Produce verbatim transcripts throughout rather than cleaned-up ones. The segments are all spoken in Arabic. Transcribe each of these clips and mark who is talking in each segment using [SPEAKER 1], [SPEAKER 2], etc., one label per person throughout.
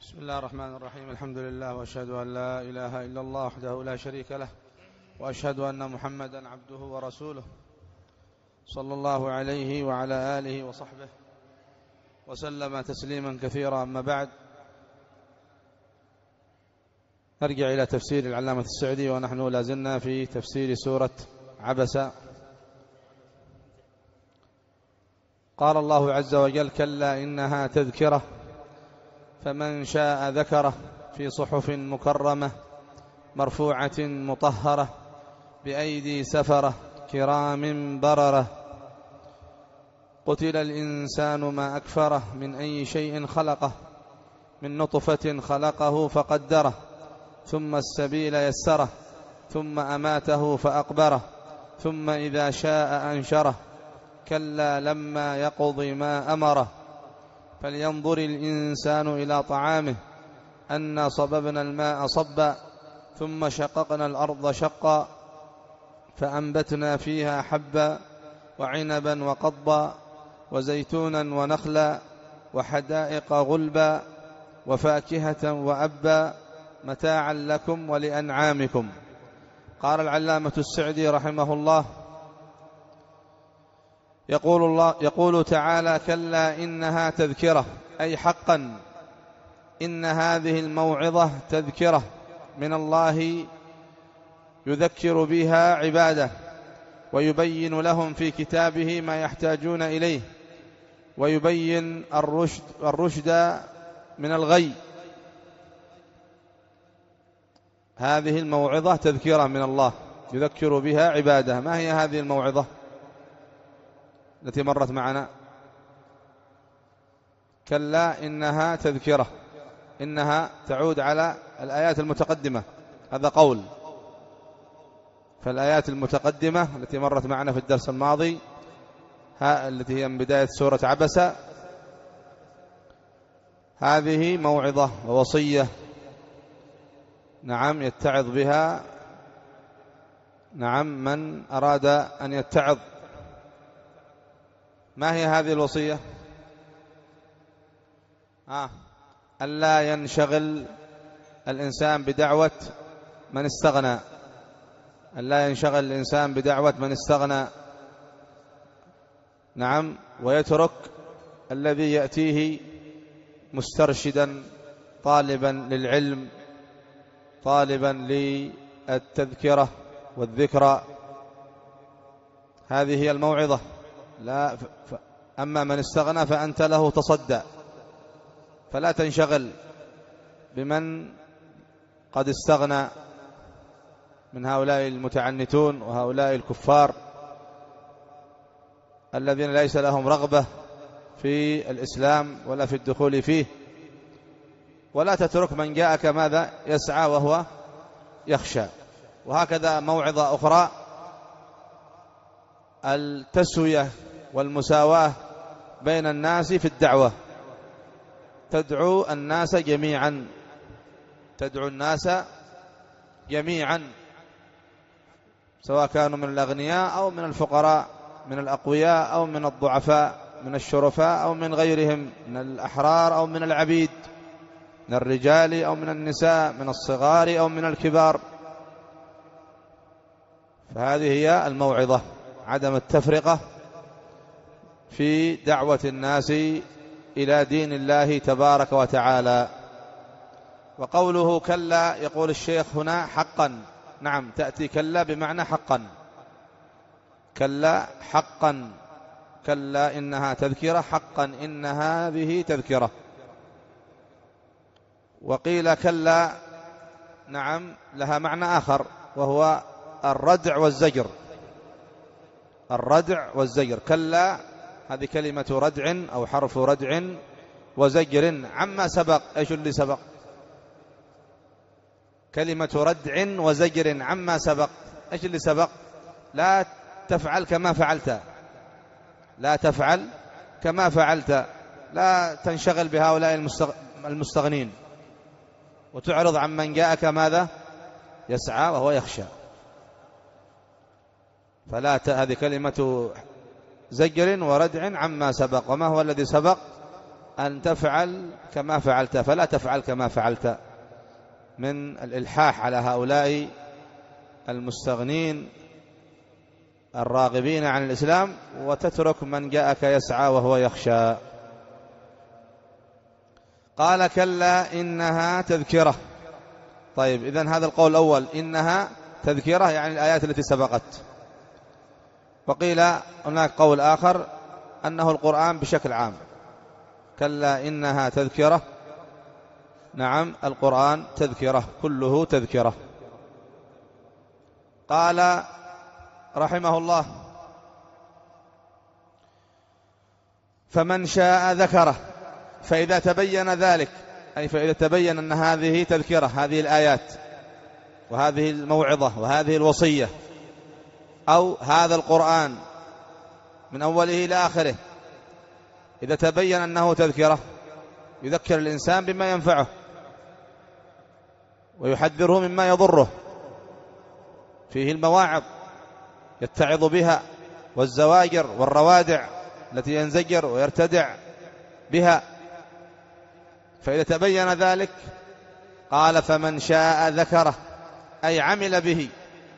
[SPEAKER 1] بسم الله الرحمن الرحيم. الحمد لله، وأشهد أن لا إله إلا الله وحده لا شريك له، وأشهد أن محمدا عبده ورسوله صلى الله عليه وعلى آله وصحبه وسلم تسليما كثيرا. أما بعد، نرجع إلى تفسير العلامة السعدي، ونحن لازلنا في تفسير سورة عبس. قال الله عز وجل: كلا إنها تذكرة فمن شاء ذكره في صحف مكرمة مرفوعة مطهرة بأيدي سفرة كرام بررة. قتل الإنسان ما أكفره من أي شيء خلقه من نطفة خلقه فقدره ثم السبيل يسره ثم أماته فأقبره ثم إذا شاء أنشره كلا لما يقض ما أمره. فلينظر الإنسان إلى طعامه أنا صببنا الماء صبا ثم شققنا الأرض شقا فأنبتنا فيها حبا وعنبا وقضبا وزيتونا ونخلا وحدائق غلبا وفاكهة وأبا متاعا لكم ولأنعامكم. قال العلامة السعدي رحمه الله: يقول الله يقول تعالى: كلا إنها تذكرة، أي حقا إن هذه الموعظة تذكرة من الله يذكر بها عباده ويبين لهم في كتابه ما يحتاجون إليه ويبين الرشد, الرشد من الغي. هذه الموعظة تذكرة من الله يذكر بها عباده. ما هي هذه الموعظة التي مرت معنا؟ كلا إنها تذكرة، إنها تعود على الآيات المتقدمة، هذا قول. فالآيات المتقدمة التي مرت معنا في الدرس الماضي، ها التي هي من بداية سورة عبس، هذه موعظة ووصية، نعم، يتعظ بها نعم من أراد أن يتعظ. ما هي هذه الوصية؟ آه. ألا ينشغل الإنسان بدعوة من استغنى، ألا ينشغل الإنسان بدعوة من استغنى، نعم، ويترك الذي يأتيه مسترشدا طالبا للعلم طالبا للتذكرة والذكرى. هذه هي الموعظة. لا ف... أما من استغنى فأنت له تصدى، فلا تنشغل بمن قد استغنى من هؤلاء المتعنتون وهؤلاء الكفار الذين ليس لهم رغبة في الإسلام ولا في الدخول فيه. ولا تترك من جاءك ماذا يسعى وهو يخشى. وهكذا موعظة أخرى: التسوية والمساواة بين الناس في الدعوة. تدعو الناس جميعا، تدعو الناس جميعا، سواء كانوا من الأغنياء أو من الفقراء، من الأقوياء أو من الضعفاء، من الشرفاء أو من غيرهم، من الأحرار أو من العبيد، من الرجال أو من النساء، من الصغار أو من الكبار. فهذه هي الموعظة، عدم التفرقة في دعوة الناس إلى دين الله تبارك وتعالى. وقوله كلا، يقول الشيخ هنا حقا، نعم، تأتي كلا بمعنى حقا، كلا حقا، كلا إنها تذكرة، حقا إن هذه تذكرة. وقيل كلا نعم لها معنى آخر، وهو الردع والزجر، الردع والزجر. كلا هذه كلمة ردع أو حرف ردع وزجر عما سبق. إيش اللي سبق؟ كلمة ردع وزجر عما سبق. إيش اللي سبق؟ لا تفعل كما فعلت، لا تفعل كما فعلت، لا تنشغل بهؤلاء المستغنين وتعرض عن من جاءك ماذا يسعى وهو يخشى. فلا ت... هذه كلمة زجر وردع عما سبق. وما هو الذي سبق؟ أن تفعل كما فعلت، فلا تفعل كما فعلت من الإلحاح على هؤلاء المستغنين الراغبين عن الإسلام، وتترك من جاءك يسعى وهو يخشى. قال كلا إنها تذكرة. طيب إذن هذا القول الأول إنها تذكرة يعني الآيات التي سبقت، وقيل هناك قول آخر أنه القرآن بشكل عام. كلا إنها تذكرة، نعم القرآن تذكرة، كله تذكرة. قال رحمه الله فمن شاء ذكره. فإذا تبين ذلك، أي فإذا تبين أن هذه تذكرة، هذه الآيات وهذه الموعظة وهذه الوصية، أو هذا القرآن من أوله إلى آخره، إذا تبين أنه تذكرة يذكر الإنسان بما ينفعه ويحذره مما يضره، فيه المواعظ يتعظ بها والزواجر والروادع التي ينزجر ويرتدع بها. فإذا تبين ذلك قال فمن شاء ذكره، أي عمل به،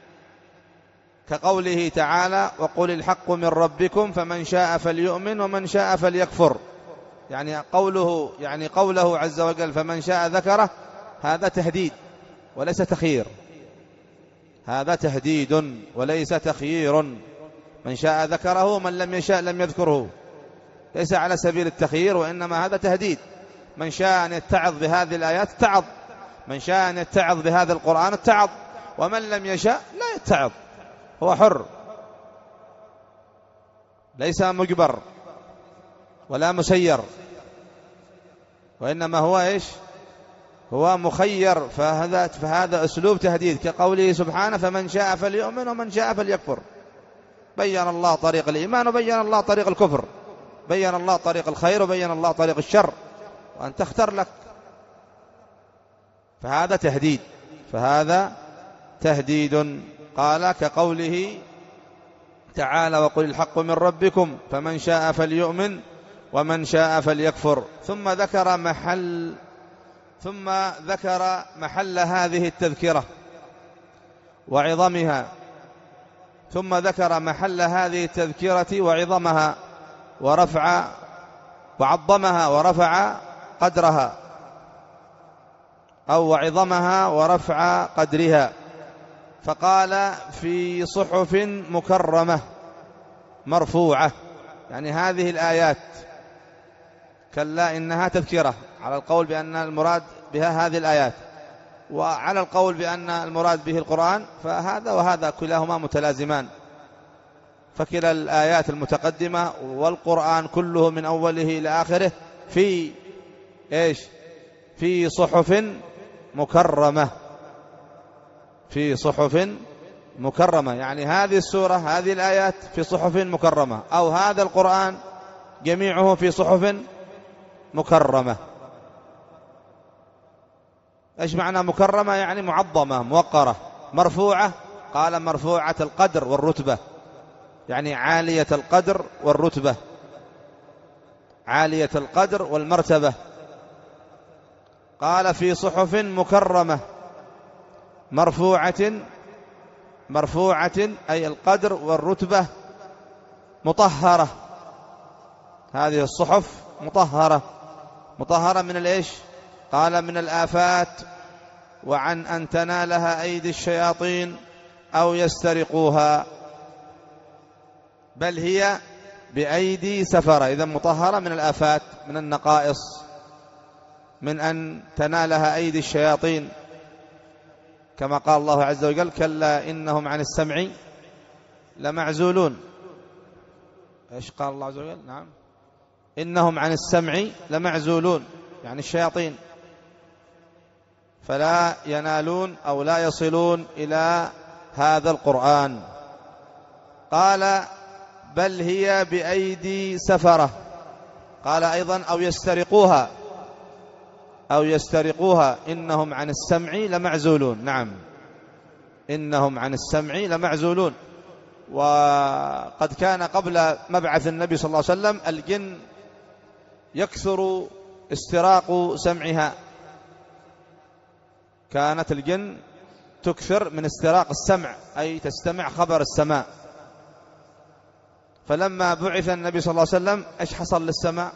[SPEAKER 1] كقوله تعالى وقل الحق من ربكم فمن شاء فليؤمن ومن شاء فليكفر. يعني قوله يعني قوله عز وجل فمن شاء ذكره، هذا تهديد وليس تخيير، هذا تهديد وليس تخيير. من شاء ذكره، من لم يشاء لم يذكره، ليس على سبيل التخيير، وإنما هذا تهديد. من شاء أن يتعظ بهذه الآيات اتعظ، من شاء أن يتعظ بهذا القرآن اتعظ، ومن لم يشاء لا يتعظ، هو حر، ليس مجبر ولا مسير، وإنما هو إيش؟ هو مخير. فهذا, فهذا أسلوب تهديد، كقوله سبحانه فمن شاء فليؤمن ومن شاء فليكفر. بين الله طريق الإيمان وبين الله طريق الكفر، بين الله طريق الخير وبين الله طريق الشر، وأن تختار لك. فهذا تهديد، فهذا تهديد. قال كقوله تعالى وقل الحق من ربكم فمن شاء فليؤمن ومن شاء فليكفر. ثم ذكر محل ثم ذكر محل هذه التذكرة وعظمها، ثم ذكر محل هذه التذكرة وعظمها ورفع وعظمها ورفع قدرها، أو وعظمها ورفع قدرها. فقال في صحف مكرمة مرفوعة، يعني هذه الآيات كلا إنها تذكرة، على القول بأن المراد بها هذه الآيات، وعلى القول بأن المراد به القرآن، فهذا وهذا كلاهما متلازمان. فكلا الآيات المتقدمة والقرآن كله من أوله إلى آخره في إيش؟ في صحف مكرمة، في صحف مكرمة، يعني هذه السورة هذه الآيات في صحف مكرمة، أو هذا القرآن جميعه في صحف مكرمة. إيش معنى مكرمة؟ يعني معظمة موقرة. مرفوعة، قال مرفوعة القدر والرتبة، يعني عالية القدر والرتبة، عالية القدر والمرتبة. قال في صحف مكرمة مرفوعة، مرفوعة أي القدر والرتبة مطهرة. هذه الصحف مطهرة، مطهرة من الإيش؟ قال من الآفات، وعن أن تنالها أيدي الشياطين أو يسترقوها، بل هي بأيدي سفرة. إذا مطهرة من الآفات، من النقائص، من أن تنالها أيدي الشياطين، كما قال الله عز وجل كلا إنهم عن السمع لمعزولون. إيش قال الله عز وجل؟ نعم إنهم عن السمع لمعزولون، يعني الشياطين، فلا ينالون أو لا يصلون إلى هذا القرآن. قال بل هي بأيدي سفرة. قال أيضا أو يسترقوها، أو يسترقوها إنهم عن السمع لمعزولون. نعم إنهم عن السمع لمعزولون. وقد كان قبل مبعث النبي صلى الله عليه وسلم الجن يكثر استراق سمعها، كانت الجن تكثر من استراق السمع، أي تستمع خبر السماء. فلما بعث النبي صلى الله عليه وسلم إيش حصل للسماء؟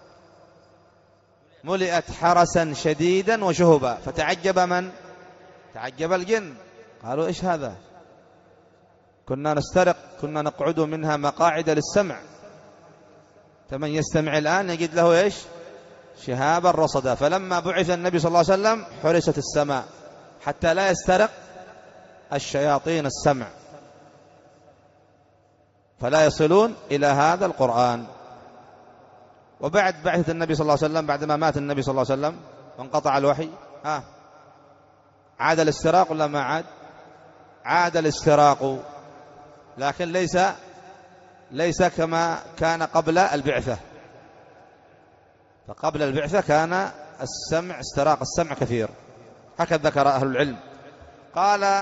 [SPEAKER 1] ملئت حرسا شديدا وشهبا. فتعجب من؟ تعجب الجن، قالوا إيش هذا؟ كنا نسترق، كنا نقعد منها مقاعد للسمع، فمن يستمع الآن يجد له إيش؟ شهابا رصدا. فلما بعث النبي صلى الله عليه وسلم حرست السماء حتى لا يسترق الشياطين السمع، فلا يصلون إلى هذا القرآن. وبعد بعثة النبي صلى الله عليه وسلم، بعدما مات النبي صلى الله عليه وسلم وانقطع الوحي، ها عاد الاستراق ولا ما عاد؟ عاد الاستراق، لكن ليس ليس كما كان قبل البعثة. فقبل البعثة كان السمع استراق السمع كثير، هكذا ذكر أهل العلم. قال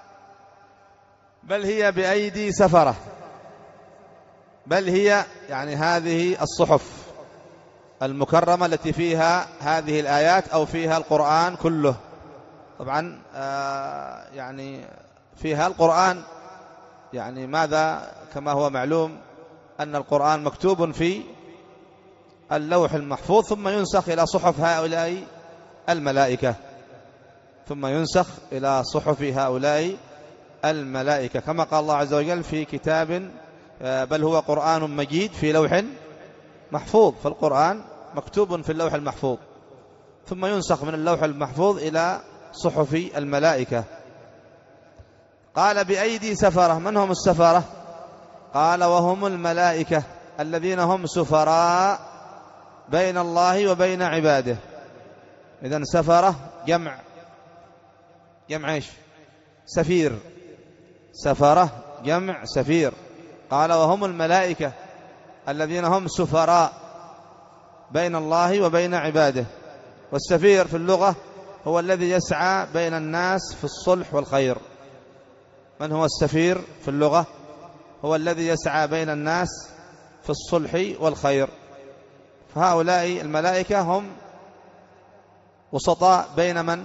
[SPEAKER 1] بل هي بأيدي سفرة، بل هي يعني هذه الصحف المكرمة التي فيها هذه الآيات أو فيها القرآن كله. طبعا آه يعني فيها القرآن، يعني ماذا؟ كما هو معلوم أن القرآن مكتوب في اللوح المحفوظ ثم ينسخ إلى صحف هؤلاء الملائكة، ثم ينسخ إلى صحف هؤلاء الملائكة، كما قال الله عز وجل في كتاب بل هو قرآن مجيد في لوح محفوظ. فالقرآن مكتوب في اللوح المحفوظ ثم ينسخ من اللوح المحفوظ إلى صحف الملائكة. قال بأيدي سفرة، من هم السفرة؟ قال وهم الملائكة الذين هم سفراء بين الله وبين عباده. إذن سفرة جمع جمع إيش؟ سفير. سفرة جمع سفير. قال وهم الملائكة الذين هم سفراء بين الله وبين عباده. والسفير في اللغة هو الذي يسعى بين الناس في الصلح والخير. من هو السفير في اللغة؟ هو الذي يسعى بين الناس في الصلح والخير. فهؤلاء الملائكة هم وسطاء بين من؟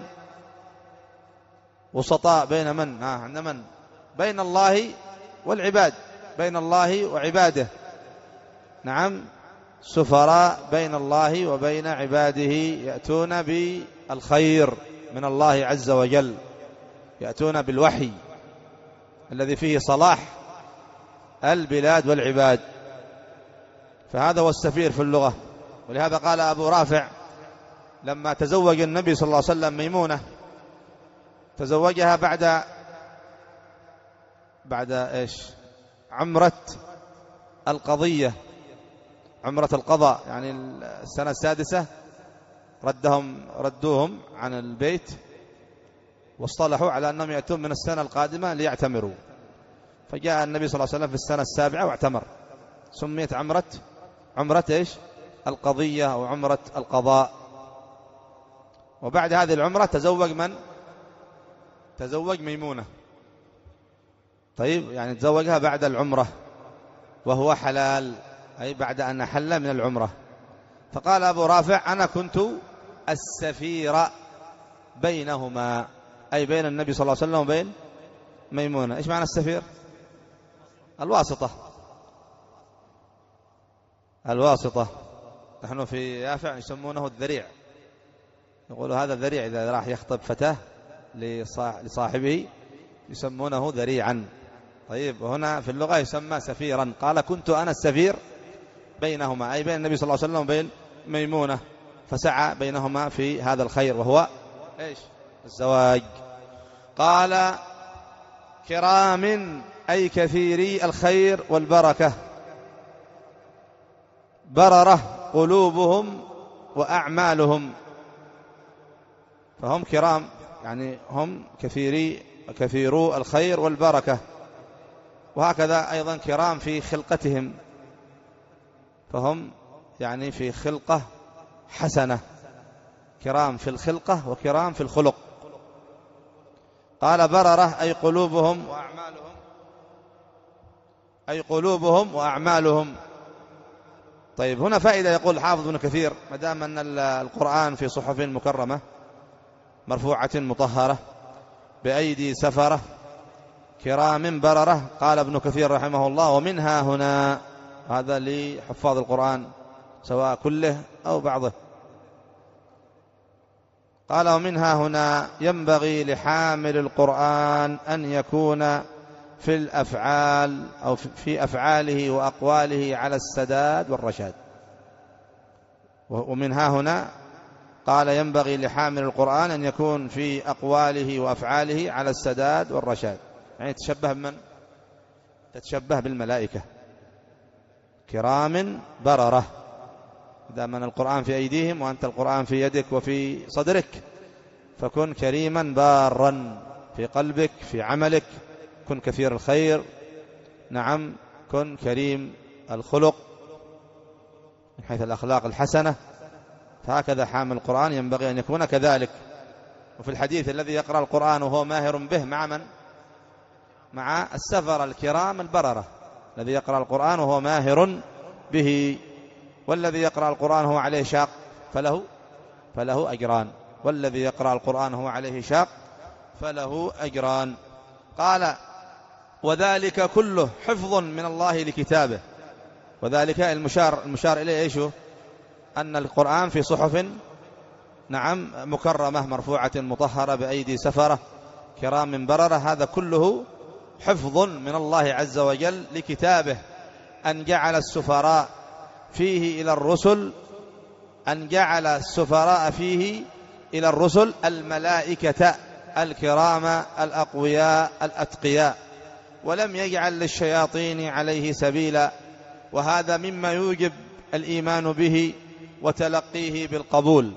[SPEAKER 1] وسطاء بين من؟ آه عند من؟ بين الله والعباد، بين الله وعباده. نعم، سفراء بين الله وبين عباده، يأتون بالخير من الله عز وجل، يأتون بالوحي الذي فيه صلاح البلاد والعباد. فهذا هو السفير في اللغة. ولهذا قال أبو رافع لما تزوج النبي صلى الله عليه وسلم ميمونة، تزوجها بعد بعد إيش؟ عمرة القضية، عمرة القضاء، يعني السنة السادسة ردهم ردوهم عن البيت واصطلحوا على أنهم يأتون من السنة القادمة ليعتمروا. فجاء النبي صلى الله عليه وسلم في السنة السابعة واعتمر. سميت عمرة عمرة إيش؟ القضية أو عمرة القضاء. وبعد هذه العمرة تزوج من؟ تزوج ميمونة. طيب، يعني تزوجها بعد العمرة وهو حلال، أي بعد أن أحل من العمرة. فقال أبو رافع أنا كنت السفير بينهما، أي بين النبي صلى الله عليه وسلم وبين ميمونة. إيش معنى السفير؟ الواسطة. الواسطة. نحن في يافع يسمونه الذريع، يقولوا هذا الذريع إذا راح يخطب فتاة لصاحبه يسمونه ذريعا. طيب، وهنا في اللغة يسمى سفيرا. قال كنت أنا السفير بينهما، أي بين النبي صلى الله عليه وسلم وبين ميمونة، فسعى بينهما في هذا الخير وهو إيش؟ الزواج. قال كرام، أي كثيري الخير والبركة، بررة قلوبهم وأعمالهم. فهم كرام، يعني هم كثيري كثيرو الخير والبركة. وهكذا أيضا كرام في خلقتهم، فهم يعني في خلقة حسنة، كرام في الخلقة وكرام في الخلق. قال بررة أي قلوبهم وأعمالهم، أي قلوبهم وأعمالهم. طيب هنا فائدة، يقول حافظ ابن كثير: ما دام أن القرآن في صحف مكرمة مرفوعة مطهرة بأيدي سفرة كرام بررة، قال ابن كثير رحمه الله: ومنها هنا، هذا لحفاظ القرآن سواء كله أو بعضه، قال: ومنها هنا ينبغي لحامل القرآن أن يكون في الأفعال أو في أفعاله وأقواله على السداد والرشاد. ومنها هنا قال: ينبغي لحامل القرآن أن يكون في أقواله وأفعاله على السداد والرشاد، يعني تشبه بمن؟ تتشبه بالملائكة كرام بررة، إذا من القرآن في أيديهم وأنت القرآن في يدك وفي صدرك، فكن كريما بارا في قلبك في عملك، كن كثير الخير، نعم، كن كريم الخلق من حيث الأخلاق الحسنة. فهكذا حامل القرآن ينبغي أن يكون كذلك. وفي الحديث: الذي يقرأ القرآن وهو ماهر به مع من؟ مع السفر الكرام البررة. الذي يقرأ القرآن وهو ماهر به، والذي يقرأ القرآن وهو عليه شاق فله فله أجران، والذي يقرأ القرآن وهو عليه شاق فله أجران. قال: وذلك كله حفظ من الله لكتابه. وذلك المشار المشار إليه إيش؟ أن القرآن في صحف، نعم، مكرمة مرفوعة مطهرة بأيدي سفرة كرام بررة، هذا كله حفظ من الله عز وجل لكتابه، أن جعل السفراء فيه إلى الرسل أن جعل السفراء فيه إلى الرسل الملائكة الكرام الأقوياء الأتقياء، ولم يجعل للشياطين عليه سبيلا. وهذا مما يوجب الإيمان به وتلقيه بالقبول.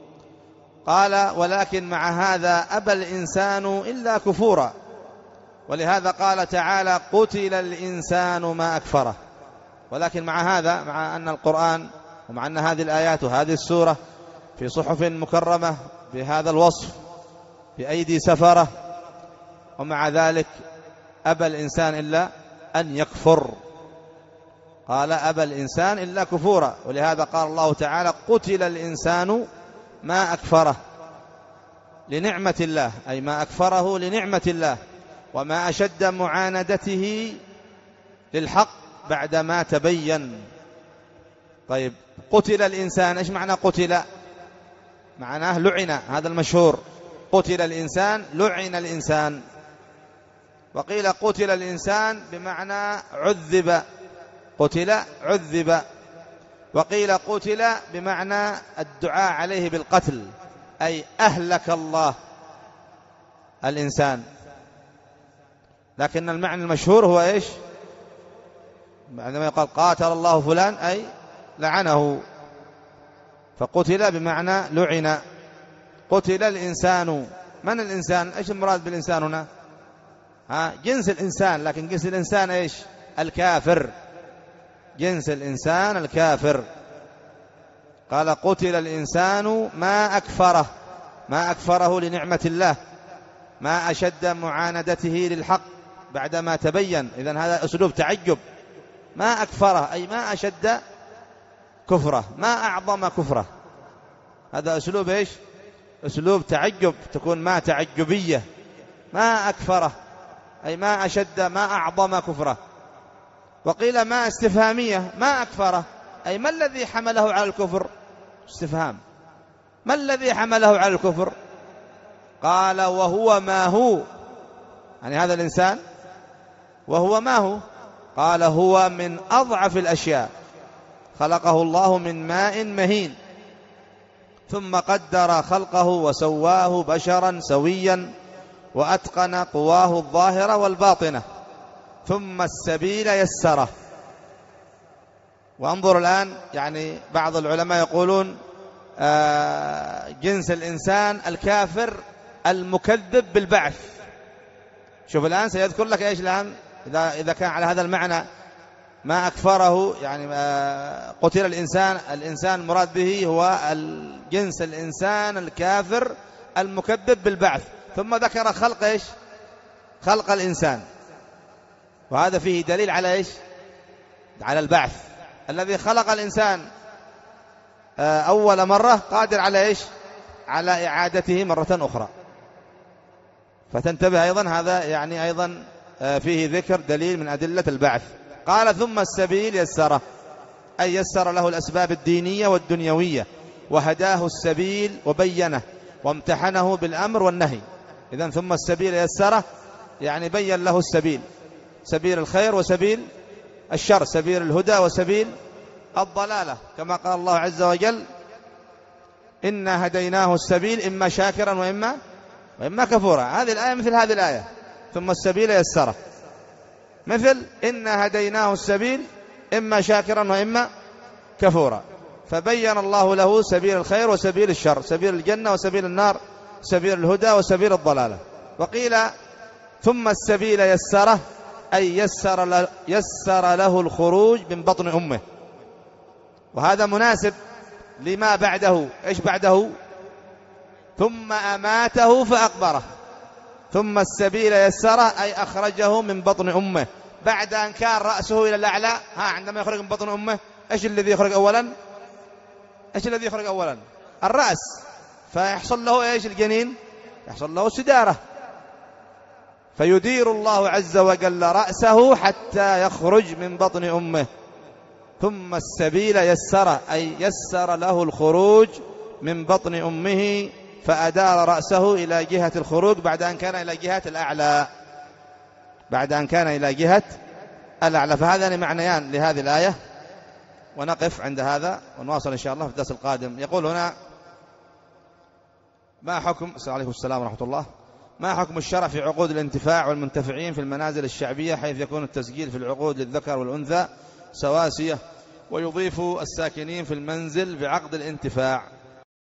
[SPEAKER 1] قال: ولكن مع هذا أبى الإنسان إلا كفورا. ولهذا قال تعالى: قتل الإنسان ما أكفره. ولكن مع هذا، مع أن القرآن ومع أن هذه الآيات وهذه السورة في صحف مكرمة بهذا الوصف بأيدي سفرة، ومع ذلك أبى الإنسان إلا أن يكفر. قال: أبى الإنسان إلا كفورا. ولهذا قال الله تعالى: قتل الإنسان ما أكفره لنعمة الله، أي ما أكفره لنعمة الله، وما أشد معاندته للحق بعدما تبين. طيب، قتل الإنسان، إيش معنى قتل؟ معناه لعن، هذا المشهور، قتل الإنسان لعن الإنسان. وقيل قتل الإنسان بمعنى عذب، قتل عذب. وقيل قتل بمعنى الدعاء عليه بالقتل، أي أهلك الله الإنسان. لكن المعنى المشهور هو إيش؟ عندما يقال قاتل الله فلان أي لعنه، فقتل بمعنى لعن. قتل الإنسان، من الإنسان؟ إيش المراد بالإنسان هنا؟ ها، جنس الإنسان، لكن جنس الإنسان إيش؟ الكافر، جنس الإنسان الكافر. قال: قتل الإنسان ما أكفره، ما أكفره لنعمة الله، ما أشد معاندته للحق بعدما تبين. إذن هذا أسلوب تعجب، ما أكفره أي ما أشد كفره، ما أعظم كفره. هذا أسلوب إيش؟ أسلوب تعجب، تكون ما تعجبية. ما أكفره أي ما أشد ما أعظم كفره. وقيل ما استفهامية، ما أكفره أي ما الذي حمله على الكفر؟ استفهام، ما الذي حمله على الكفر؟ قال: وهو ما هو، يعني هذا الإنسان وهو ما هو. قال: هو من أضعف الأشياء، خلقه الله من ماء مهين، ثم قدر خلقه وسواه بشرا سويا، وأتقن قواه الظاهرة والباطنة، ثم السبيل يسره. وانظر الآن، يعني بعض العلماء يقولون آه جنس الإنسان الكافر المكذب بالبعث. شوف الآن سيذكر لك إيش الآن، إذا, إذا كان على هذا المعنى ما أكفره، يعني آه قتل الإنسان، الإنسان المراد به هو الجنس الإنسان الكافر المكذب بالبعث، ثم ذكر خلق إيش؟ خلق الإنسان. وهذا فيه دليل على إيش؟ على البعث. الذي خلق الإنسان أول مرة قادر على إيش؟ على إعادته مرة أخرى. فتنتبه أيضا، هذا يعني أيضا فيه ذكر دليل من أدلة البعث. قال ثم السبيل يسره، أي يسر له الأسباب الدينية والدنيوية، وهداه السبيل وبينه وامتحنه بالأمر والنهي. إذن ثم السبيل يسره يعني بين له السبيل، سبيل الخير وسبيل الشر، سبيل الهدى وسبيل الضلالة، كما قال الله عز وجل إنا هديناه السبيل إما شاكرا وإما وإما كفورا. هذه الآية مثل هذه الآية، ثم السبيل يسره، مثل إنا هديناه السبيل إما شاكرا وإما كفورا. فبين الله له سبيل الخير وسبيل الشر، سبيل الجنة وسبيل النار، سبيل الهدى وسبيل الضلالة. وقيل ثم السبيل يسره، أي يسر له, يسر له الخروج من بطن أمه. وهذا مناسب لما بعده. إيش بعده؟ ثم أماته فأقبره. ثم السبيل يسره أي أخرجه من بطن أمه بعد أن كان رأسه إلى الأعلى. ها، عندما يخرج من بطن أمه إيش الذي يخرج أولا؟ إيش الذي يخرج أولا؟ الرأس. فيحصل له إيش الجنين؟ يحصل له سدارة، فيدير الله عز وجل رأسه حتى يخرج من بطن أمه. ثم السبيل يسره أي يسر له الخروج من بطن أمه، فأدار رأسه إلى جهة الخروج بعد أن كان إلى جهة الأعلى، بعد أن كان إلى جهة الأعلى. فهذان معنيان لهذه الآية. ونقف عند هذا ونواصل إن شاء الله في الدرس القادم. يقول هنا: ما حكم عليكم السلام ورحمة الله ما حكم الشرع في عقود الانتفاع والمنتفعين في المنازل الشعبية، حيث يكون التسجيل في العقود للذكر والأنثى سواسية، ويضيف الساكنين في المنزل بعقد الانتفاع؟